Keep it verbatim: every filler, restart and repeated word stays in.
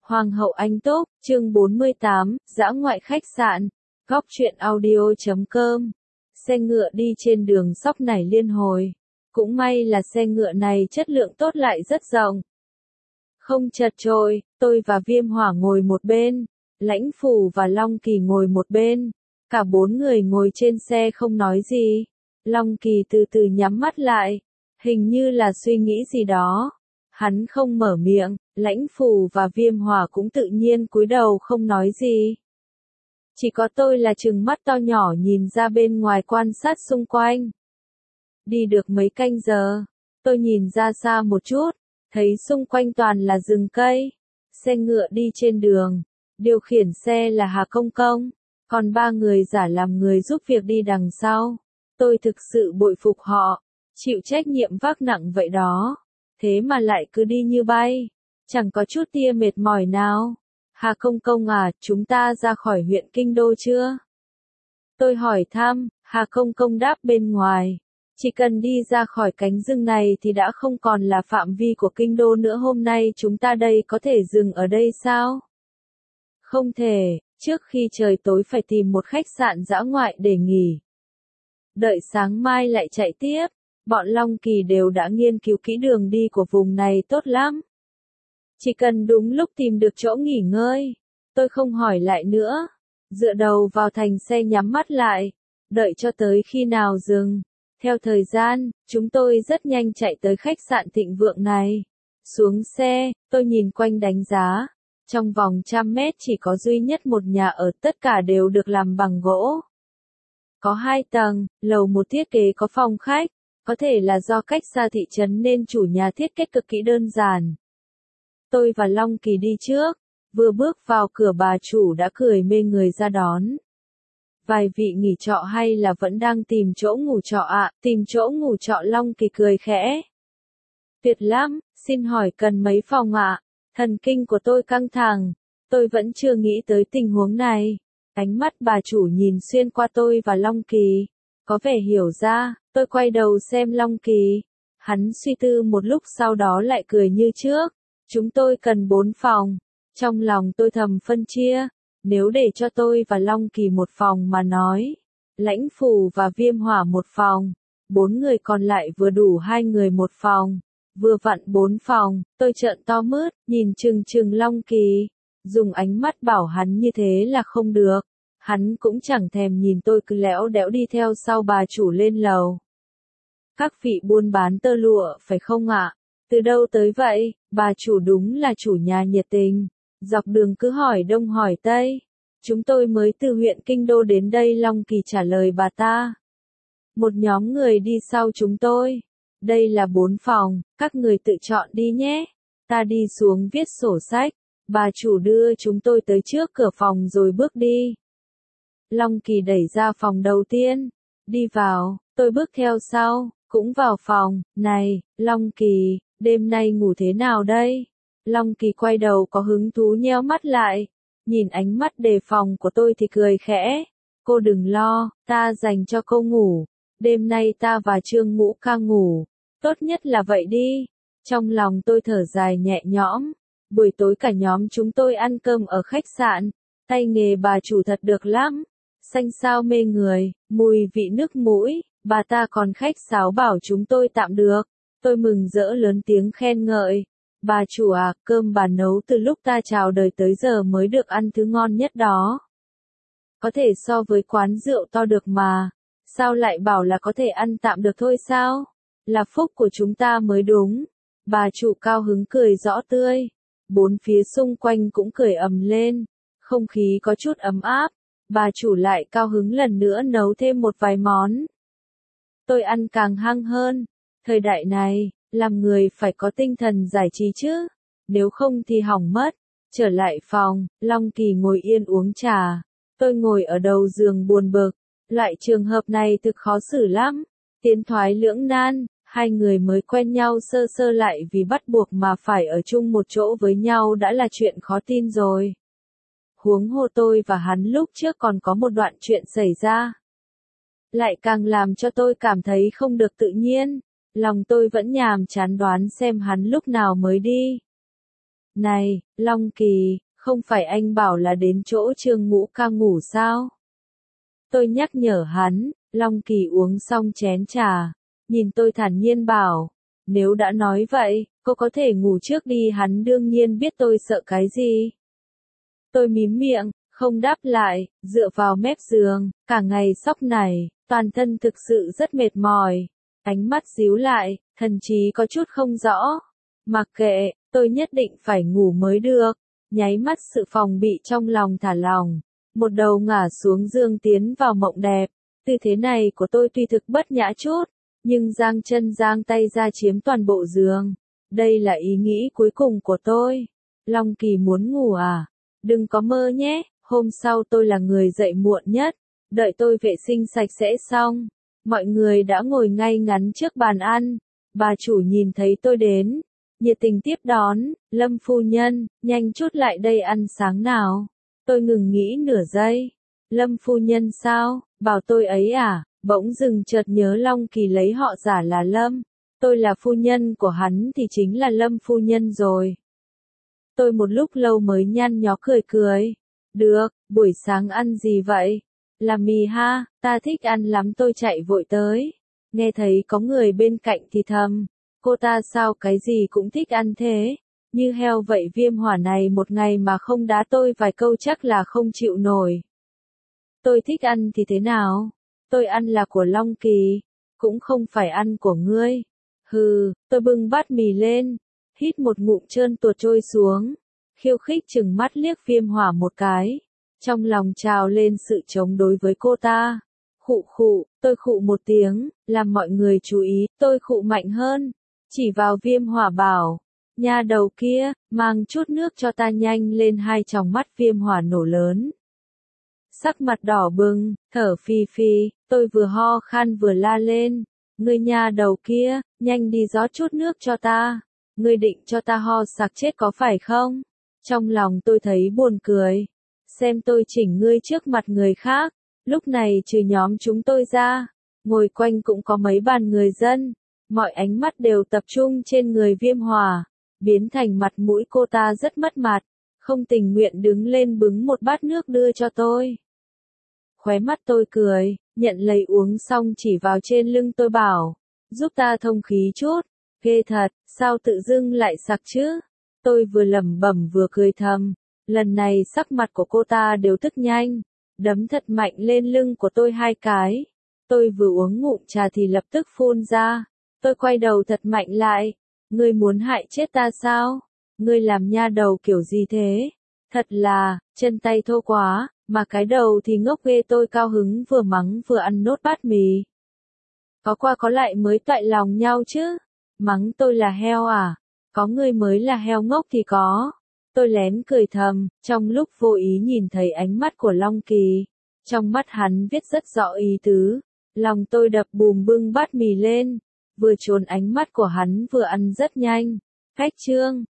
Hoàng hậu Anh Túc, chương bốn mươi tám, dã ngoại khách sạn, góc truyện audio chấm com. Xe ngựa đi trên đường sóc nảy liên hồi. Cũng may là xe ngựa này chất lượng tốt lại rất rộng. Không chật chội, tôi và Viêm Hỏa ngồi một bên, Lãnh Phủ và Long Kỳ ngồi một bên. Cả bốn người ngồi trên xe không nói gì. Long Kỳ từ từ nhắm mắt lại, hình như là suy nghĩ gì đó. Hắn không mở miệng, Lãnh Phủ và Viêm Hỏa cũng tự nhiên cúi đầu không nói gì. Chỉ có tôi là trừng mắt to nhỏ nhìn ra bên ngoài quan sát xung quanh. Đi được mấy canh giờ, tôi nhìn ra xa một chút, thấy xung quanh toàn là rừng cây, xe ngựa đi trên đường, điều khiển xe là Hà Công Công, còn ba người giả làm người giúp việc đi đằng sau. Tôi thực sự bội phục họ, chịu trách nhiệm vác nặng vậy đó, thế mà lại cứ đi như bay, chẳng có chút tia mệt mỏi nào. Hà Công Công à, chúng ta ra khỏi huyện Kinh Đô chưa? Tôi hỏi thăm, Hà Công Công đáp bên ngoài. Chỉ cần đi ra khỏi cánh rừng này thì đã không còn là phạm vi của Kinh Đô nữa. Hôm nay chúng ta đây có thể dừng ở đây sao? Không thể, trước khi trời tối phải tìm một khách sạn dã ngoại để nghỉ. Đợi sáng mai lại chạy tiếp, bọn Long Kỳ đều đã nghiên cứu kỹ đường đi của vùng này tốt lắm. Chỉ cần đúng lúc tìm được chỗ nghỉ ngơi, tôi không hỏi lại nữa. Dựa đầu vào thành xe nhắm mắt lại, đợi cho tới khi nào dừng. Theo thời gian, chúng tôi rất nhanh chạy tới khách sạn thịnh vượng này. Xuống xe, tôi nhìn quanh đánh giá. Trong vòng trăm mét chỉ có duy nhất một nhà ở, tất cả đều được làm bằng gỗ. Có hai tầng, lầu một thiết kế có phòng khách. Có thể là do cách xa thị trấn nên chủ nhà thiết kế cực kỳ đơn giản. Tôi và Long Kỳ đi trước, vừa bước vào cửa bà chủ đã cười mê người ra đón. Vài vị nghỉ trọ hay là vẫn đang tìm chỗ ngủ trọ ạ? À? Tìm chỗ ngủ trọ, Long Kỳ cười khẽ. Tuyệt lắm, xin hỏi cần mấy phòng ạ? À? Thần kinh của tôi căng thẳng, tôi vẫn chưa nghĩ tới tình huống này. Ánh mắt bà chủ nhìn xuyên qua tôi và Long Kỳ, có vẻ hiểu ra. Tôi quay đầu xem Long Kỳ, hắn suy tư một lúc sau đó lại cười như trước. Chúng tôi cần bốn phòng. Trong lòng tôi thầm phân chia, nếu để cho tôi và Long Kỳ một phòng mà nói, Lãnh Phủ và Viêm Hỏa một phòng, bốn người còn lại vừa đủ hai người một phòng, vừa vặn bốn phòng. Tôi trợn to mướt, nhìn chừng chừng Long Kỳ, dùng ánh mắt bảo hắn như thế là không được. Hắn cũng chẳng thèm nhìn tôi, cứ lẽo đẽo đi theo sau bà chủ lên lầu. Các vị buôn bán tơ lụa phải không ạ? Từ đâu tới vậy? Bà chủ đúng là chủ nhà nhiệt tình, dọc đường cứ hỏi đông hỏi tây. Chúng tôi mới từ huyện Kinh Đô đến đây, Long Kỳ trả lời bà ta. Một nhóm người đi sau chúng tôi. Đây là bốn phòng, các người tự chọn đi nhé. Ta đi xuống viết sổ sách. Bà chủ đưa chúng tôi tới trước cửa phòng rồi bước đi. Long Kỳ đẩy ra phòng đầu tiên. Đi vào, tôi bước theo sau, cũng vào phòng. Này, Long Kỳ, đêm nay ngủ thế nào đây? Long Kỳ quay đầu có hứng thú nheo mắt lại. Nhìn ánh mắt đề phòng của tôi thì cười khẽ. Cô đừng lo, ta dành cho cô ngủ. Đêm nay ta và Trương Ngũ ca ngủ. Tốt nhất là vậy đi. Trong lòng tôi thở dài nhẹ nhõm. Buổi tối cả nhóm chúng tôi ăn cơm ở khách sạn. Tay nghề bà chủ thật được lắm. Xanh xao mê người, mùi vị nước mũi. Bà ta còn khách sáo bảo chúng tôi tạm được. Tôi mừng rỡ lớn tiếng khen ngợi. Bà chủ à, cơm bà nấu từ lúc ta chào đời tới giờ mới được ăn thứ ngon nhất đó. Có thể so với quán rượu to được mà. Sao lại bảo là có thể ăn tạm được thôi sao? Là phúc của chúng ta mới đúng. Bà chủ cao hứng cười rõ tươi. Bốn phía xung quanh cũng cười ầm lên. Không khí có chút ấm áp. Bà chủ lại cao hứng lần nữa nấu thêm một vài món. Tôi ăn càng hăng hơn. Thời đại này, làm người phải có tinh thần giải trí chứ. Nếu không thì hỏng mất. Trở lại phòng, Long Kỳ ngồi yên uống trà. Tôi ngồi ở đầu giường buồn bực. Loại trường hợp này thực khó xử lắm. Tiến thoái lưỡng nan, hai người mới quen nhau sơ sơ lại vì bắt buộc mà phải ở chung một chỗ với nhau đã là chuyện khó tin rồi. Huống hồ tôi và hắn lúc trước còn có một đoạn chuyện xảy ra. Lại càng làm cho tôi cảm thấy không được tự nhiên. Lòng tôi vẫn nhàm chán đoán xem hắn lúc nào mới đi. Này, Long Kỳ, không phải anh bảo là đến chỗ Trương Ngũ ca ngủ sao? Tôi nhắc nhở hắn, Long Kỳ uống xong chén trà, nhìn tôi thản nhiên bảo, nếu đã nói vậy, cô có thể ngủ trước đi. Hắn đương nhiên biết tôi sợ cái gì. Tôi mím miệng, không đáp lại, dựa vào mép giường, cả ngày sóc này, toàn thân thực sự rất mệt mỏi. Ánh mắt díu lại, thần trí có chút không rõ. Mặc kệ, tôi nhất định phải ngủ mới được. Nháy mắt sự phòng bị trong lòng thả lòng. Một đầu ngả xuống giường tiến vào mộng đẹp. Tư thế này của tôi tuy thực bất nhã chút, nhưng giang chân giang tay ra chiếm toàn bộ giường. Đây là ý nghĩ cuối cùng của tôi. Long Kỳ muốn ngủ à? Đừng có mơ nhé, hôm sau tôi là người dậy muộn nhất. Đợi tôi vệ sinh sạch sẽ xong, mọi người đã ngồi ngay ngắn trước bàn ăn. Bà chủ nhìn thấy tôi đến, nhiệt tình tiếp đón, Lâm phu nhân, nhanh chút lại đây ăn sáng nào. Tôi ngừng nghĩ nửa giây. Lâm phu nhân sao, bảo tôi ấy à? Bỗng dừng chợt nhớ Long Kỳ lấy họ giả là Lâm. Tôi là phu nhân của hắn thì chính là Lâm phu nhân rồi. Tôi một lúc lâu mới nhăn nhó cười cười. Được, buổi sáng ăn gì vậy? Là mì ha, ta thích ăn lắm. Tôi chạy vội tới. Nghe thấy có người bên cạnh thì thầm. Cô ta sao cái gì cũng thích ăn thế? Như heo vậy. Viêm hỏa này một ngày mà không đá tôi vài câu chắc là không chịu nổi. Tôi thích ăn thì thế nào? Tôi ăn là của Long Kỳ, cũng không phải ăn của ngươi. Hừ, tôi bưng bát mì lên, hít một ngụm trơn tuột trôi xuống, khiêu khích chừng mắt liếc Viêm hỏa một cái. Trong lòng trào lên sự chống đối với cô ta. Khụ khụ, tôi khụ một tiếng, làm mọi người chú ý, tôi khụ mạnh hơn. Chỉ vào Viêm hỏa bảo, nha đầu kia, mang chút nước cho ta nhanh lên. Hai tròng mắt Viêm hỏa nổ lớn. Sắc mặt đỏ bừng, thở phì phì, tôi vừa ho khan vừa la lên. Ngươi nha đầu kia, nhanh đi rót chút nước cho ta. Ngươi định cho ta ho sặc chết có phải không? Trong lòng tôi thấy buồn cười. Xem tôi chỉnh ngươi trước mặt người khác. Lúc này trừ nhóm chúng tôi ra, ngồi quanh cũng có mấy bàn người dân. Mọi ánh mắt đều tập trung trên người Viêm hỏa, biến thành mặt mũi cô ta rất mất mặt. Không tình nguyện đứng lên bưng một bát nước đưa cho tôi. Khóe mắt tôi cười, nhận lấy uống xong chỉ vào trên lưng tôi bảo, giúp ta thông khí chút. Ghê thật, sao tự dưng lại sặc chứ? Tôi vừa lẩm bẩm vừa cười thầm. Lần này sắc mặt của cô ta đều tức nhanh, đấm thật mạnh lên lưng của tôi hai cái. Tôi vừa uống ngụm trà thì lập tức phun ra. Tôi quay đầu thật mạnh lại. Ngươi muốn hại chết ta sao? Ngươi làm nha đầu kiểu gì thế? Thật là, chân tay thô quá, mà cái đầu thì ngốc ghê. Tôi cao hứng vừa mắng vừa ăn nốt bát mì. Có qua có lại mới toại lòng nhau chứ. Mắng tôi là heo à? Có ngươi mới là heo ngốc thì có. Tôi lén cười thầm, trong lúc vô ý nhìn thấy ánh mắt của Long Kỳ. Trong mắt hắn viết rất rõ ý tứ. Lòng tôi đập bùm bưng bát mì lên. Vừa trốn ánh mắt của hắn vừa ăn rất nhanh. Cách chương